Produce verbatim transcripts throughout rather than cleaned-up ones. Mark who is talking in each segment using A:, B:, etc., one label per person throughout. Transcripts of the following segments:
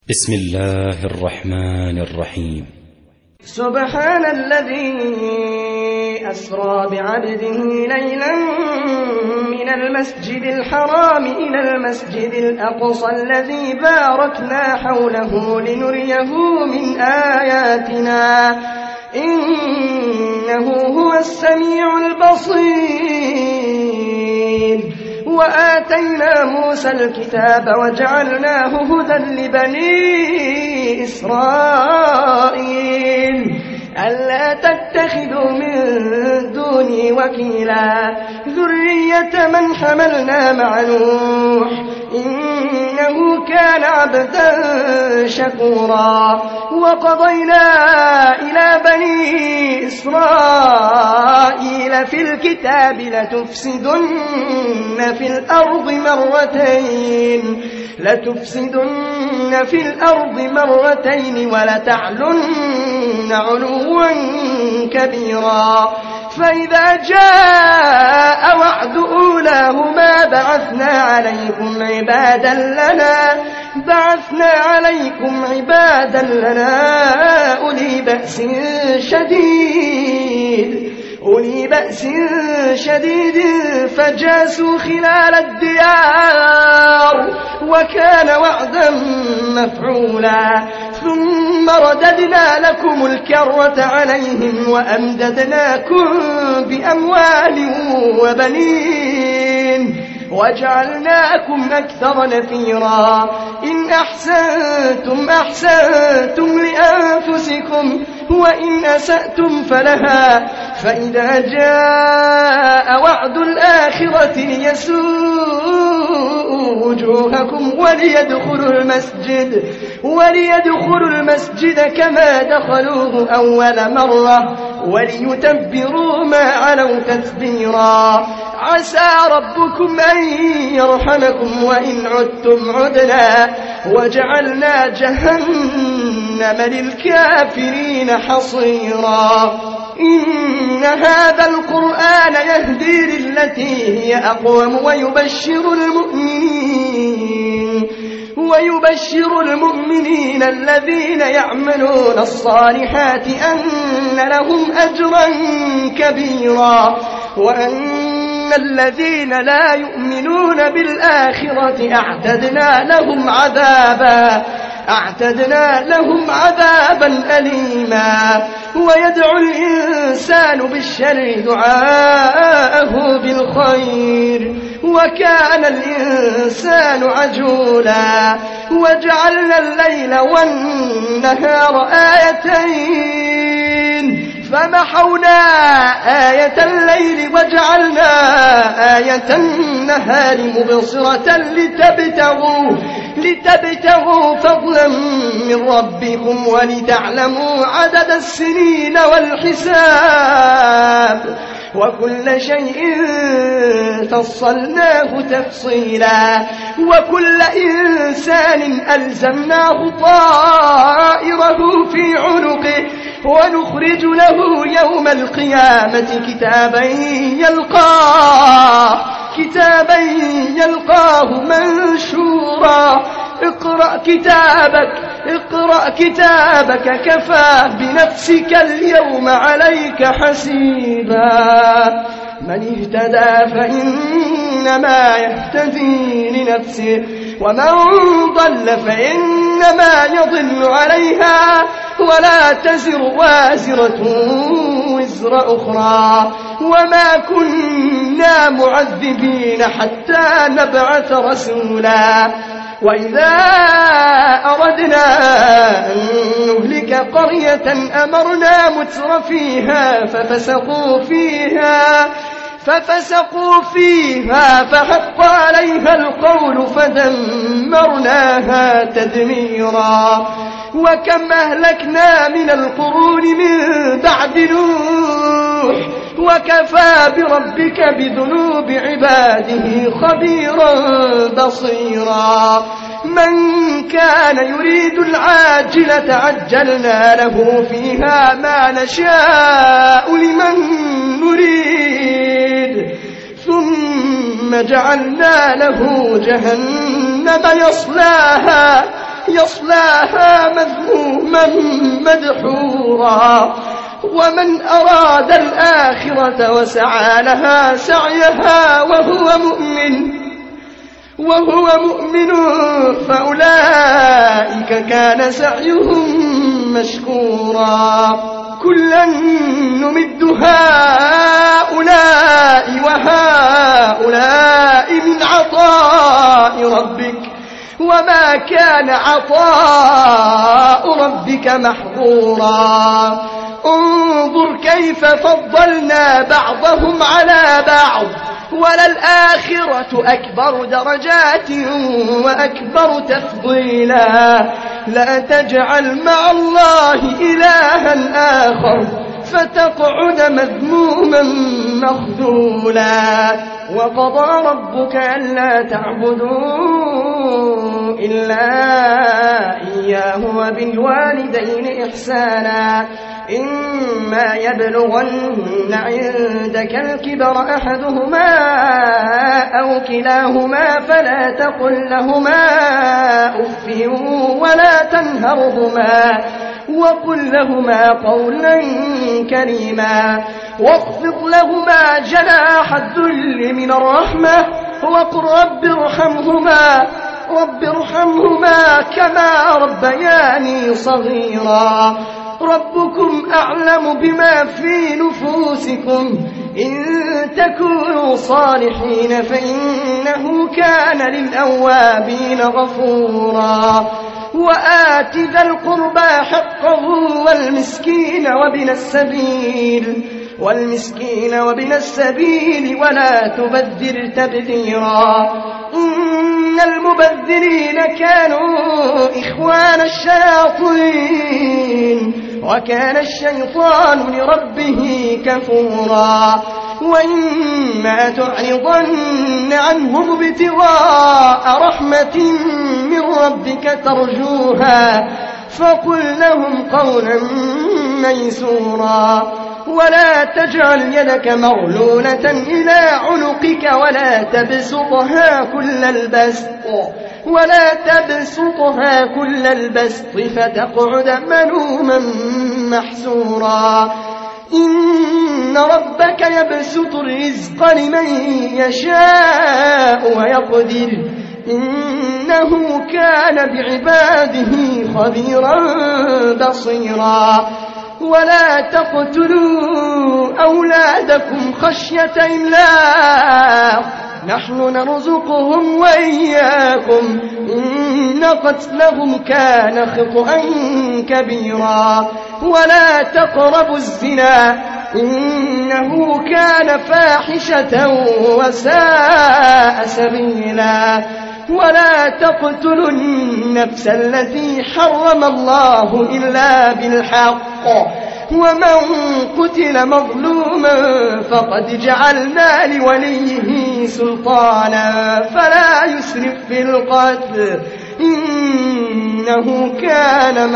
A: بسم الله الرحمن الرحيم.
B: سبحان الذي أسرى بعبده ليلا من المسجد الحرام إلى المسجد الأقصى الذي باركنا حوله لنريه من آياتنا إنه هو السميع البصير. وآتينا موسى الكتاب وجعلناه هدى لبني إسرائيل ألا تتخذوا من دوني وكيلا ذرية من حملنا مع نوح إنه كان عبدا شكورا. وقضينا إلى بني إسرائيل في الكتاب لتفسدن في الأرض مرتين لتفسدن في الأرض مرتين ولتعلن علوا كبيرا. فإذا جاء وعد أولاهما بعثنا عليكم عبادا لنا بعثنا عليكم عبادا لنا أولي بأس شديد أولي بأس شديد فجاسوا خلال الديار وكان وعدا مفعولا. ثم رددنا لكم الكرة عليهم وأمددناكم بأموال وبنين وجعلناكم أكثر نفيرا. إن أحسنتم أحسنتم لأنفسكم وإن أسأتم فلها. فإذا جاء وعد الآخرة ليسوءوا وجوهكم وليدخلوا المسجد وليدخلوا المسجد كما دخلوه أول مرة وليتبروا ما علوا تتبيرا. عسى ربكم أن يرحمكم وإن عدتم عدنا وجعلنا جهنم للكافرين حصيرا. إن هذا القرآن يهدي للتي هي أقوم ويبشر المؤمنين ويبشر المؤمنين الذين يعملون الصالحات أن لهم أجرا كبيرا وأن الذين لا يؤمنون بالآخرة أعتدنا لهم عذابا أعتدنا لهم عذابا أليما. ويدعو الإنسان بالشر دعاءه بالخير وكان الإنسان عجولا. وجعلنا الليل والنهار آيتين فمحونا آية الليل وجعلنا آية النهار مبصرة لتبتغوا لتبتغوا فضلا من ربكم ولتعلموا عدد السنين والحساب وكل شيء فصلناه تفصيلا. وكل إنسان ألزمناه طائره في عنقه ونخرج له يوم القيامة كتابا يلقاه كتابا يلقاه منشورا. اقرأ كتابك اقرأ كتابك كفى بنفسك اليوم عليك حسيبا. من اهتدى فإنما يهتدي لنفسه ومن ضل فإنما يضل عليها ولا تزر وازرة وزر أخرى. وما كنا معذبين حتى نبعث رسولا. وإذا أردنا أن نهلك قرية أمرنا متر فيها ففسقوا فيها ففسقوا فيها فحق عليها القول فدمرناها تدميرا. وكم أهلكنا من القرون من بعد نوح وكفى بربك بذنوب عباده خبيرا بصيرا. من كان يريد العاجلة عجلنا له فيها ما نشاء لمن نريد ثم جعلنا له جهنم يصلاها يصلاها مذموما مدحورا ومن أراد الآخرة وسعى لها سعيها وهو مؤمن وهو مؤمن فأولئك كان سعيهم مشكورا كلا نمد هؤلاء وهؤلاء من عطاء ربك وما كان عطاء ربك محظورا انظر كيف فضلنا بعضهم على بعض وللآخرة أكبر درجات وأكبر تفضيلا لا تجعل مع الله إلها آخر فتقعد مذموما مخذولا وقضى ربك ألا تعبدوا إلا إياه وبالوالدين إحسانا إما يبلغن عندك الكبر أحدهما أو كلاهما فلا تقل لهما أف ولا تنهرهما وقل لهما قولا كريما واخفض لهما جناح الذل من الرحمة وقل رب ارحمهما رب ارحمهما كما ربياني صغيرا ربكم أعلم بما في نفوسكم إن تكونوا صالحين فإنه كان للأوابين غفورا وآت ذا القربى حقه والمسكين وابن السبيل والمسكين وابن السبيل ولا تبذر تبذيرا إن المبذرين كانوا إخوان الشياطين وكان الشيطان لربه كفورا وإما تعرضن عنهم ابتغاء رحمة من ربك ترجوها فقل لهم قولا ميسورا ولا تجعل يدك مغلولة إلى عنقك ولا تبسطها كل البسط ولا تبسطها كل البسط فتقعد ملوما محسورا إن ربك يبسط الرزق لمن يشاء ويقدر إنه كان بعباده خبيرا بصيرا ولا تقتلوا أولادكم خشية إملاق نحن نرزقهم وإياكم إن قتلهم كان خطأ كبيرا ولا تقربوا الزنا إنه كان فاحشة وساء سبيلا ولا تقتلوا النفس التي حرم الله إلا بالحق ومن قتل مظلوما فقد جعلنا لوليه سلطانا فلا يسرف في القتل إنه كان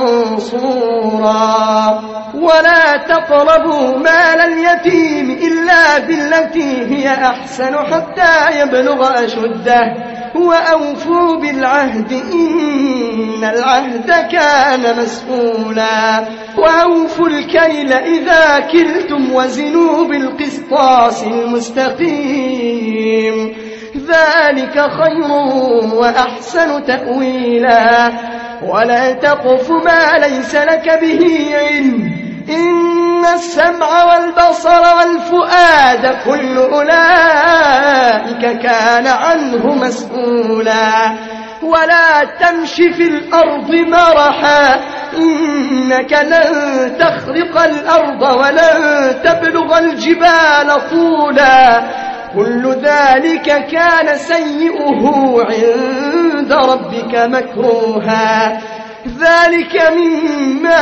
B: منصورا ولا تقربوا مال اليتيم إلا بالتي هي أحسن حتى يبلغ أشده وأوفوا بالعهد إن العهد كان مسؤولا وأوفوا الكيل إذا كلتم وزنوا بالقسطاس المستقيم ذلك خير وأحسن تأويلا ولا تقف ما ليس لك به علم إن السمع والبصر والفؤاد كل أولئك كان عنه مسؤولا ولا تمش في الأرض مرحا إنك لن تخرق الأرض ولن تبلغ الجبال طولا كل ذلك كان سيئه عند ربك مكروها ذلك مما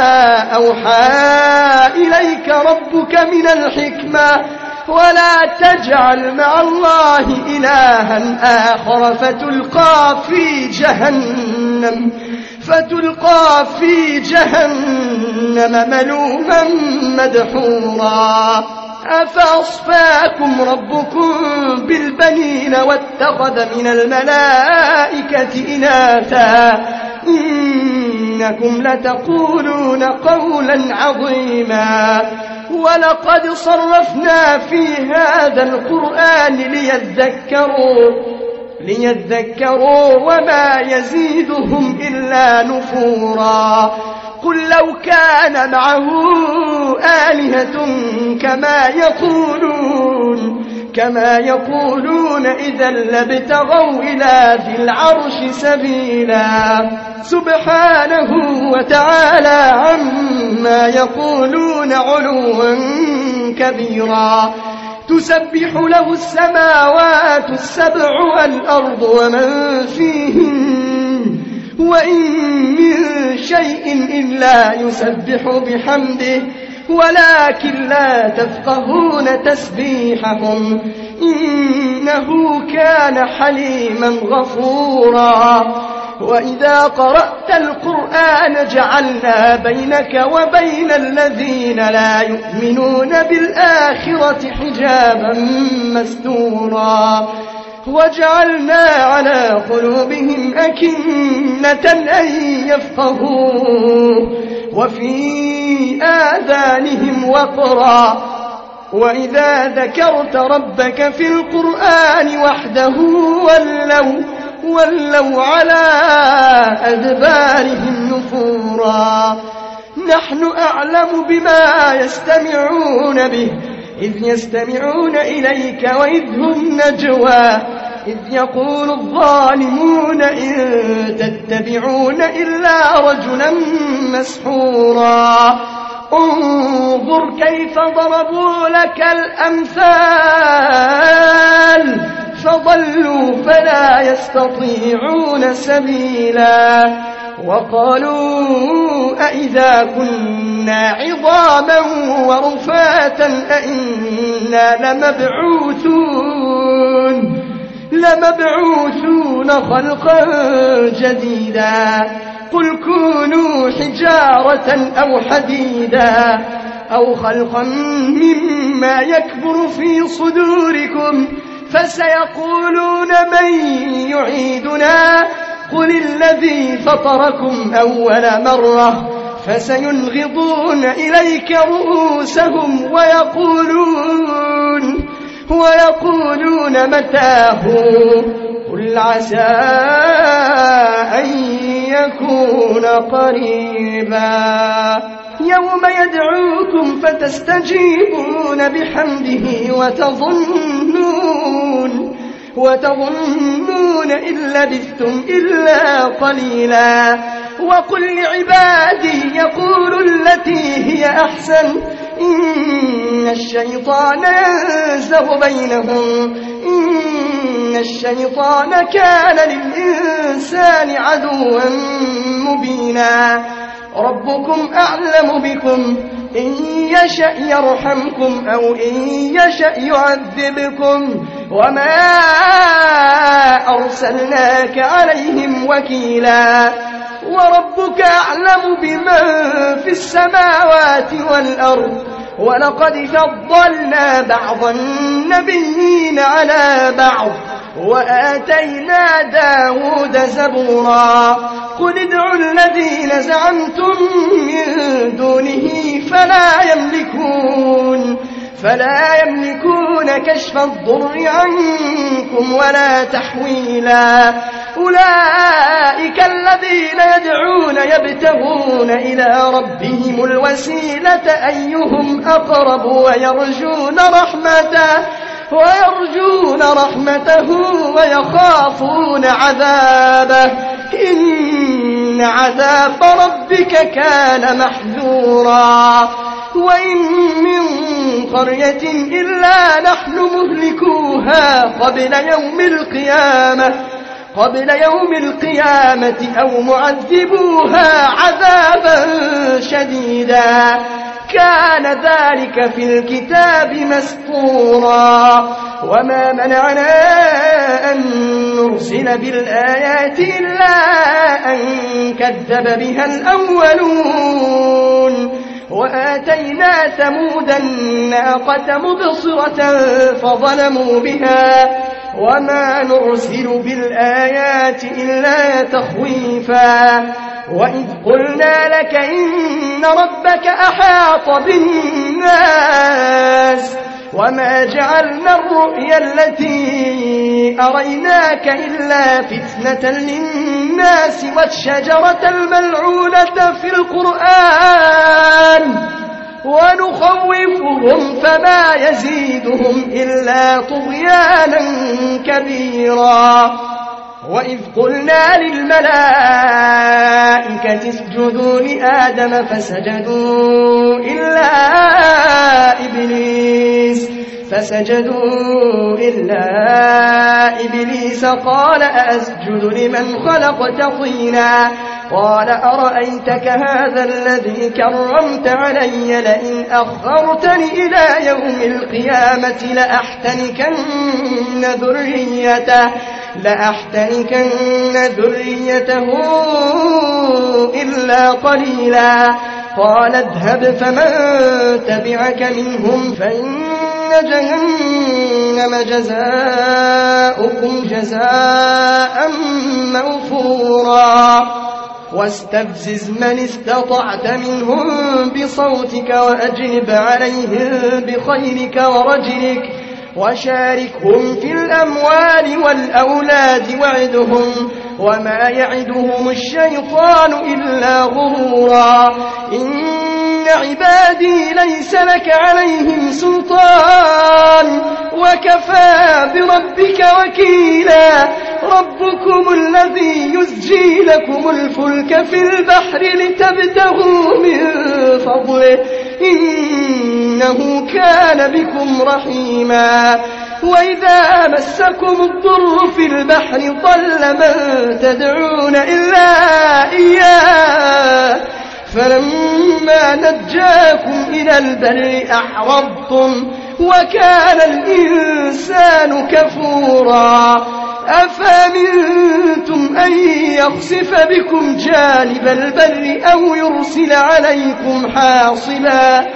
B: أوحى إليك ربك من الحكمة ولا تجعل مع الله إلها آخر فتلقى في جهنم فتلقى في جهنم ملوما مدحورا أفأصفاكم ربكم بالبنين واتخذ من الملائكة إناثا إنكم لتقولون قولا عظيما ولقد صرفنا في هذا القرآن ليذكروا ليذكروا وما يزيدهم إلا نفورا قل لو كان معه آلهة كما يقولون كما يقولون إذا لابتغوا إلى ذي العرش سبيلا سبحانه وتعالى عما يقولون علوا كبيرا تسبح له السماوات السبع والأرض ومن فيهن وإن من شيء إلا يسبح بحمده ولكن لا تفقهون تسبيحهم إنه كان حليما غفورا وإذا قرأت القرآن جعلنا بينك وبين الذين لا يؤمنون بالآخرة حجابا مستورا وجعلنا على قلوبهم أكنة أن يفقهوه وفي آذانهم وقرا وإذا ذكرت ربك في القرآن وحده ولوا, ولوا على أدبارهم نفورا نحن أعلم بما يستمعون به إذ يستمعون إليك وإذ هم نجوى إذ يقول الظالمون إن تتبعون إلا رجلا مسحورا انظر كيف ضربوا لك الأمثال فضلوا فلا يستطيعون سبيلا وقالوا أئذا كنا عظاما ورفاتا أئنا لمبعوثون لمبعوثون خلقا جديدا قل كونوا حجارة أو حديدا أو خلقا مما يكبر في صدوركم فسيقولون من يعيدنا قل الذي فطركم أول مرة فسينغضون إليك رؤوسهم ويقولون ويقولون متاه قل عسى أن يكون قريبا يوم يدعوكم فتستجيبون بحمده وتظنون وتظنون إن لبثتم إلا قليلا وقل لعبادي يقولوا التي هي أحسن إن الشيطان ينزغ بينهم إن الشيطان كان للإنسان عدوا مبينا ربكم أعلم بكم إن يشأ يرحمكم أو إن يشأ يعذبكم وما أرسلناك عليهم وكيلا وربك أعلم بمن في السماوات والأرض ولقد فضلنا بعض النبيين على بعض وآتينا داود زبورا قل ادعوا الذين زعمتم من دونه فلا يملكون فلا يملكون كشف الضر عنكم ولا تحويلا أولئك الذين يدعون يبتغون إلى ربهم الوسيلة أيهم أقرب ويرجون رحمته ويرجون رحمته ويخافون عذابه إن عذاب ربك كان محذورا وإن من قرية إلا نحن مهلكوها قبل يوم القيامة قبل يوم القيامة أو معذبوها عذابا شديدا كان ذلك في الكتاب مسطورا وما منعنا أن نرسل بالآيات إلا أن كذب بها الأولون وآتينا ثمود الناقة مبصرة فظلموا بها وما نرسل بالآيات إلا تخويفا وإذ قلنا لك إن ربك أحاط بالناس وما جعلنا الرؤيا التي أريناك إلا فتنة للناس والشجرة الملعونة في القرآن ونخوفهم فما يزيدهم إلا طغيانا كبيرا وإذ قلنا للملائكة اسجدوا لآدم فسجدوا إلا إبليس فسجدوا إلا إبليس قال أسجد لمن خلقت طينا قال أرأيتك هذا الذي كرمت علي لئن أخرتني إلى يوم القيامة لأحتنكن ذريته لأحتنكن ذريته إلا قليلا قال اذهب فمن تبعك منهم فإن جهنم جزاؤكم جزاء موفورا واستفزز من استطعت منهم بصوتك وأجلب عليهم بخيلك ورجلك وشاركهم في الأموال والأولاد وعدهم وما يعدهم الشيطان إلا غرورا إن عبادي ليس لك عليهم سلطان وكفى بربك وكيلا ربكم الذي يزجي لكم الفلك في البحر لتبتغوا من فضله إنه كان بكم رحيما وإذا مسكم الضر في البحر ضل من تدعون إلا إياه فلما نجاكم إلى البر أعرضتم وكان الإنسان كفورا أفأمنتم أن يخسف بكم جانب البر أو يرسل عليكم حاصبا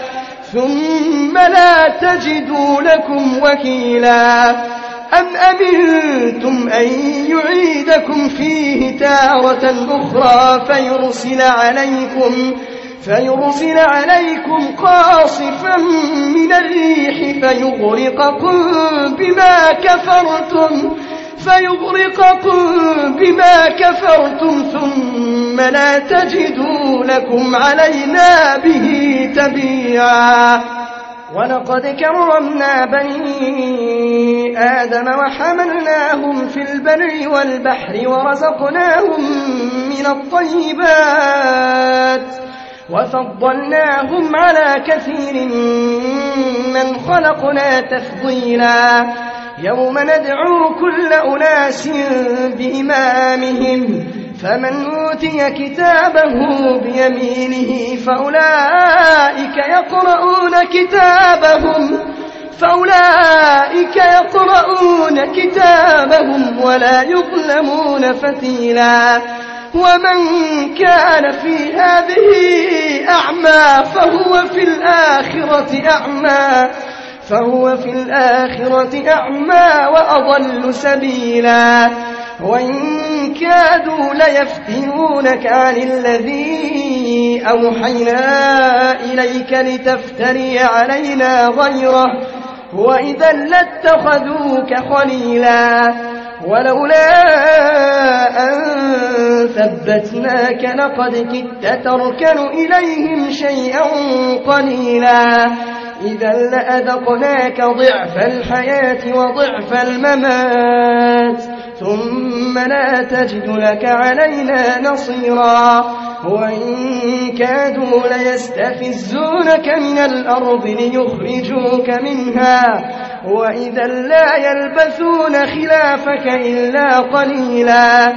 B: ثم لا تجدوا لكم وكيلا أم أمنتم أن يعيدكم فيه تارة أخرى فيرسل عليكم فيرسل عليكم قاصفا من الريح فيغرقكم بما كفرتم فيغرقكم بما كفرتم ثم لا تجدوا لكم علينا به تبيعا ولقد كرمنا بني آدم وحملناهم في البر والبحر ورزقناهم من الطيبات وفضلناهم على كثير من خلقنا تفضيلا يوم ندعو كل أناس بإمامهم فمن أوتي كتابه بيمينه فأولئك يقرؤون كتابهم فأولئك يقرؤون كتابهم ولا يظلمون فتيلا ومن كان في هذه أعمى فهو في الآخرة أعمى فهو في الآخرة أعمى وأضل سبيلا وإن كادوا ليفتنونك عن الذي أوحينا إليك لتفتري علينا غيره وإذا لاتخذوك خليلا ولولا أن ثبتناك لقد كدت تركن إليهم شيئا قليلا إذا لأذقناك ضعف الحياة وضعف الممات ثم لا تجد لك علينا نصيرا وإن كادوا ليستفزونك من الأرض ليخرجوك منها وإذا لا يلبثون خلافك إلا قليلا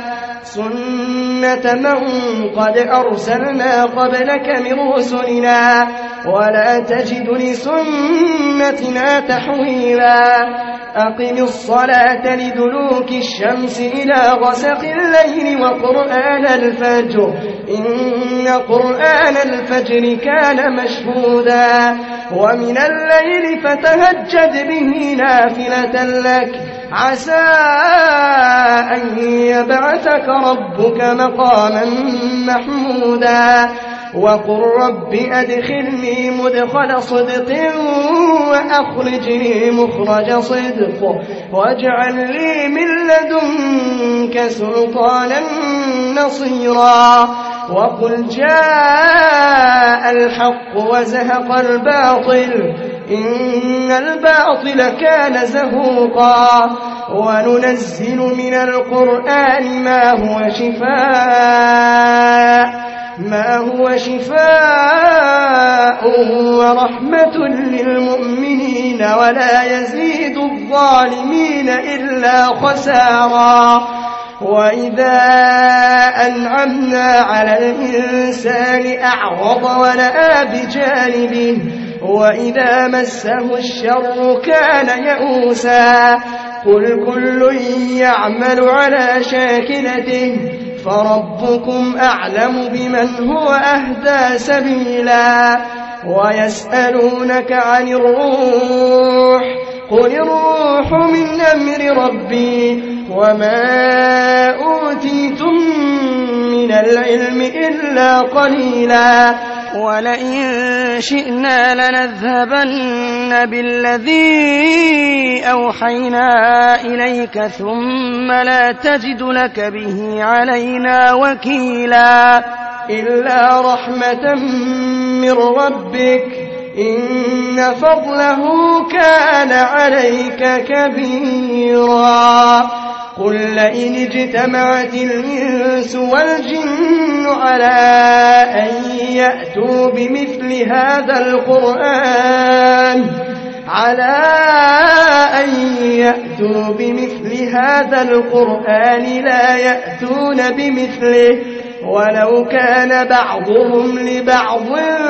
B: سنة من قد أرسلنا قبلك من رسلنا ولا تجد لسنتنا تحويلا أقم الصلاة لدلوك الشمس إلى غسق الليل وقرآن الفجر إن قرآن الفجر كان مشهودا ومن الليل فتهجد به نافلة لك عسى أن يبعثك ربك مقاما محمودا وقل رب أدخلني مدخل صدق وأخرجني مخرج صدق واجعل لي من لدنك سلطانا نصيرا وقل جاء الحق وزهق الباطل إن الباطل كان زهوقا وننزل من القرآن ما هو شفاء ما هو شفاء ورحمة للمؤمنين ولا يزيد الظالمين إلا خسارا وإذا أنعمنا على الإنسان أعرض ونأى بجانبه وإذا مسه الشر كان يئوسا قل كل يعمل على شاكلته فربكم أعلم بمن هو أهدى سبيلا ويسألونك عن الروح قل الروح من أمر ربي وما أوتيتم من العلم إلا قليلا
C: ولئن شئنا لنذهبن بالذي أوحينا إليك ثم لا تجد لك به علينا وكيلا
B: إلا رحمة من ربك إن فضله كان عليك كبيرا قل لئن اجتمعت الإنس والجن على أن يأتوا بمثل هذا القرآن على أن يأتوا بمثل هذا القرآن لا يأتون بمثله ولو كان بعضهم لبعض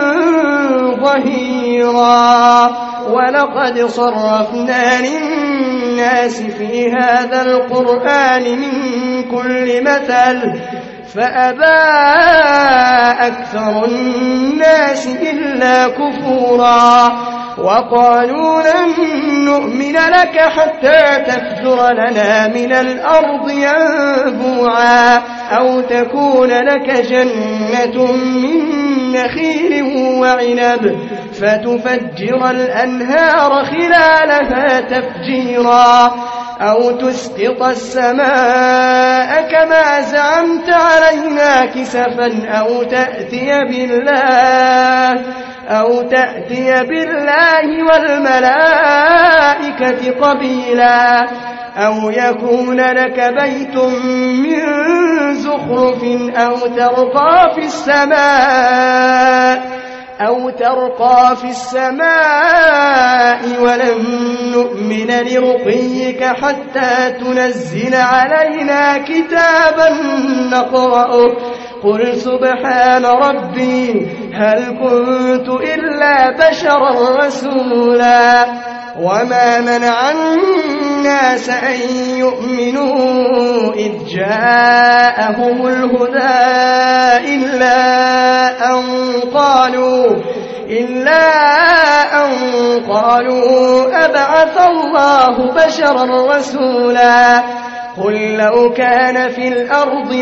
B: ظهيرا ولقد صرفنا للناس في هذا القرآن من كل مثل فأبى أكثر الناس إلا كفورا وقالوا لن نؤمن لك حتى تفجر لنا من الأرض ينبوعا أو تكون لك جنة من نخيل وعنب فتفجر الأنهار خلالها تفجيرا أو تسقط السماء كما زعمت علينا كسفا أو تأتي بالله أو تأتي بالله والملائكة قبيلا أو يكون لك بيت من زخرف أو ترقى في السماء أو ترقى في السماء ولن نؤمن لرقيك حتى تنزل علينا كتابا نقرأه قل سبحان ربي هل كنت إلا بشرا رسولا وما منع الناس أن يؤمنوا إذ جاءهم الهدى إلا أن قالوا إلا أن قالوا أبعث الله بشرا رسولا قل لو كان في الأرض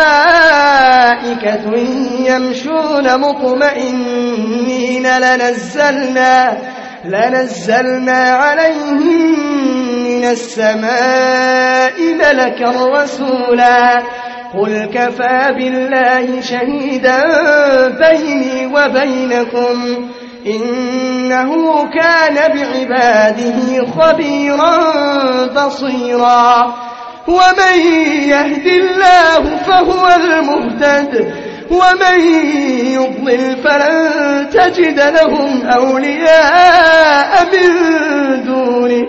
B: ملائكة يمشون مطمئنين لنزلنا لنزلنا عليهم من السماء ملكا رسولا قل كفى بالله شهيدا بيني وبينكم إنه كان بعباده خبيرا بصيرا ومن يهد الله فهو المهتد ومن يضلل فلن تجد لهم أولياء من دونه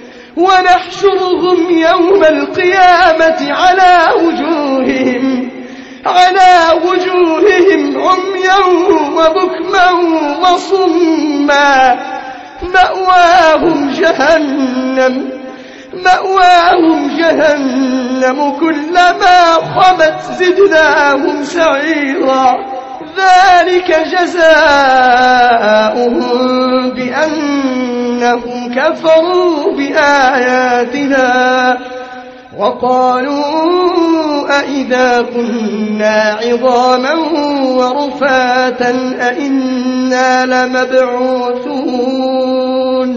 B: ونحشرهم يوم القيامة على وجوههم على وجوههم عميا وبكما وصما مأواهم جهنم مأواهم جهنم كلما خبت زدناهم سعيرا ذلك جزاؤهم بأنهم كفروا بآياتنا وقالوا أئذا كنا عظاما ورفاتا أئنا لمبعوثون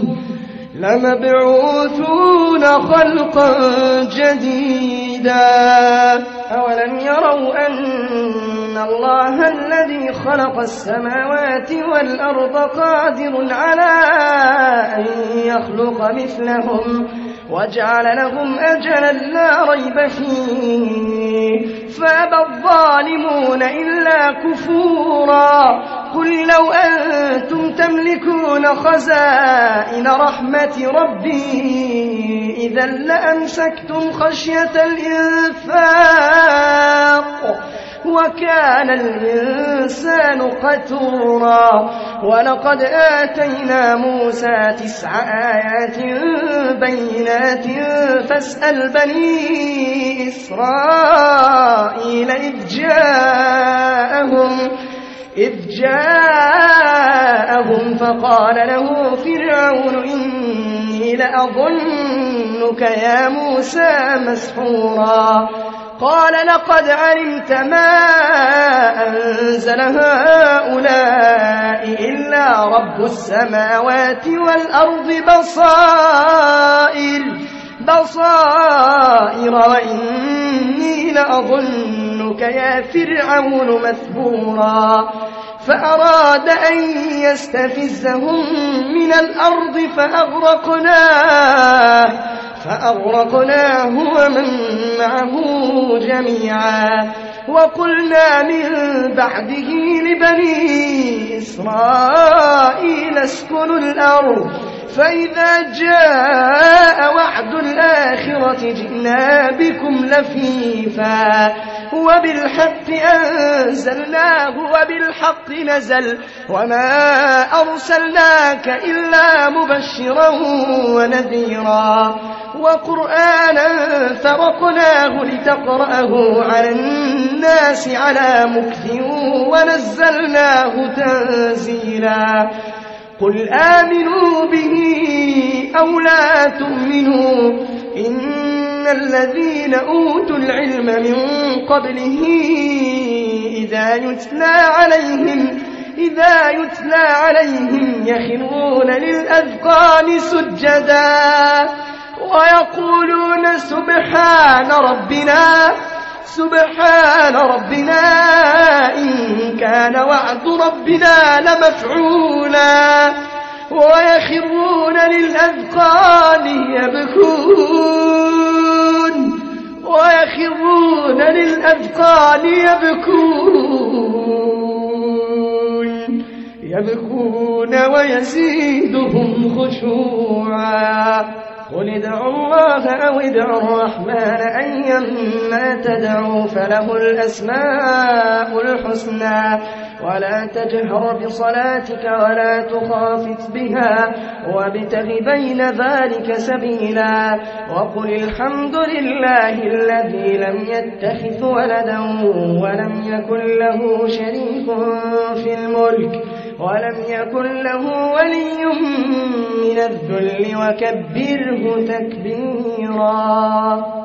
B: لمبعوثون خلقا جديدا أولم يروا أن الله الذي خلق السماوات والأرض قادر على أن يخلق مثلهم وجعل لهم أجلا لا ريب فيه فأبى الظالمون إلا كفورا قل لو أنتم تملكون خزائن رحمة ربي إذا لأمسكتم خشية الإنفاق وكان الإنسان قتورا ولقد آتينا موسى تسع آيات بينات فاسأل بني إسرائيل إذ جاءهم إذ جاءهم فقال له فرعون إني لأظنك يا موسى مسحورا قال لقد علمت ما أنزل هؤلاء إلا رب السماوات والأرض بصائر بصائر وإني لأظنك يا فرعون مثبورا فأراد أن يستفزهم من الأرض فأغرقناه فأغرقناه ومن معه جميعا وقلنا من بعده لبني إسرائيل اسكنوا الأرض فإذا جاء وعد الآخرة جئنا بكم لفيفا وبالحق أنزلناه وبالحق نزل وما أرسلناك إلا مبشرا ونذيرا وقرآنا فرقناه لتقرأه على الناس على مكث ونزلناه تنزيلا قل آمنوا به أو لا تؤمنوا إن الذين أوتوا العلم من قبله إذا يتلى عليهم إذا يتلى عليهم يخرون للأذقان سجدا ويقولون سبحان ربنا سبحان ربنا إن كان وعد ربنا لمفعولا ويخرون للأذقان يبكون ويخرون للأذقان يبكون يبكون ويزيدهم خشوعا قل ادعوا الله أو ادعوا الرحمن أيما تدعوا فله الأسماء الحسنى ولا تجهر بصلاتك ولا تخافت بها وابتغ بين ذلك سبيلا وقل الحمد لله الذي لم يتخذ ولدا ولم يكن له شريك في الملك ولم يكن له ولي من الذل وكبره تكبيرا.